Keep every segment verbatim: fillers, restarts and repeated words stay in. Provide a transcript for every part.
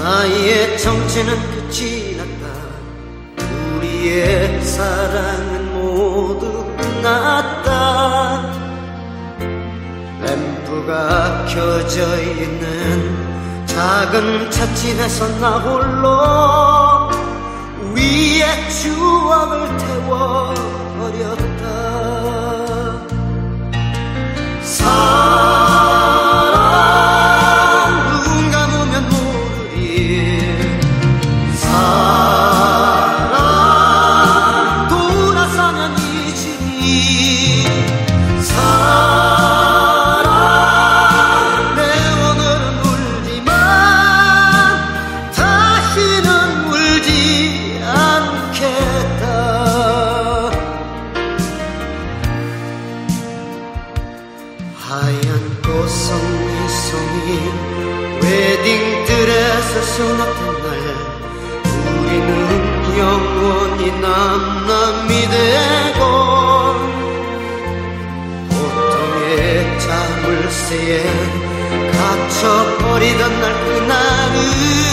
나의 정체는 끝이 났다. 우리의 사랑은 모두 끝났다. 램프가 켜져 있는 작은 찻집에서 나 홀로 우리의 추억을 태워버렸다. 하얀 꽃송이송이 웨딩드레스 수납한 날 우리는 영원히 남남이 되고 고통의 자물쇠에 갇혀버리던 날 그날은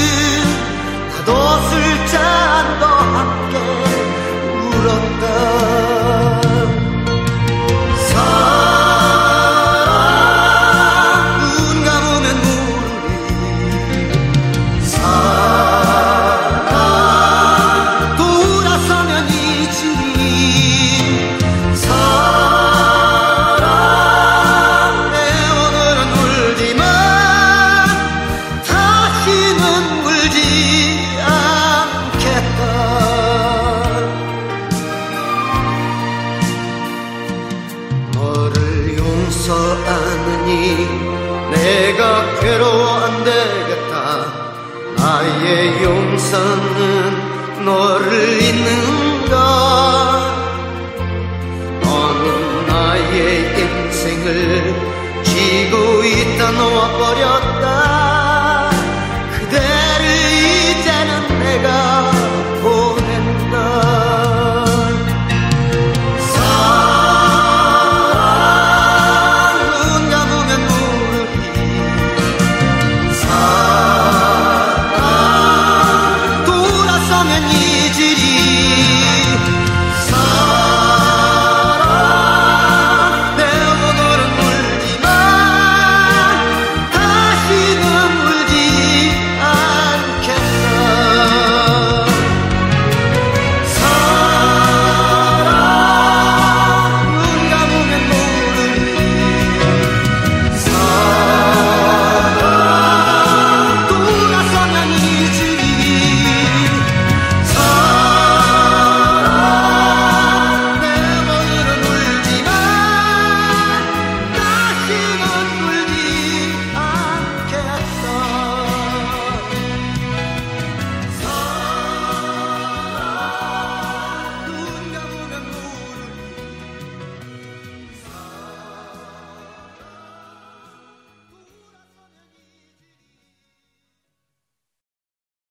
나도 술잔도 함께 울었다. 아느니 내가 괴로워 안 되겠다. 나의 용서는 너를 잊는 것. 너는 나의 인생을 쥐고 있다 놓아버렸다.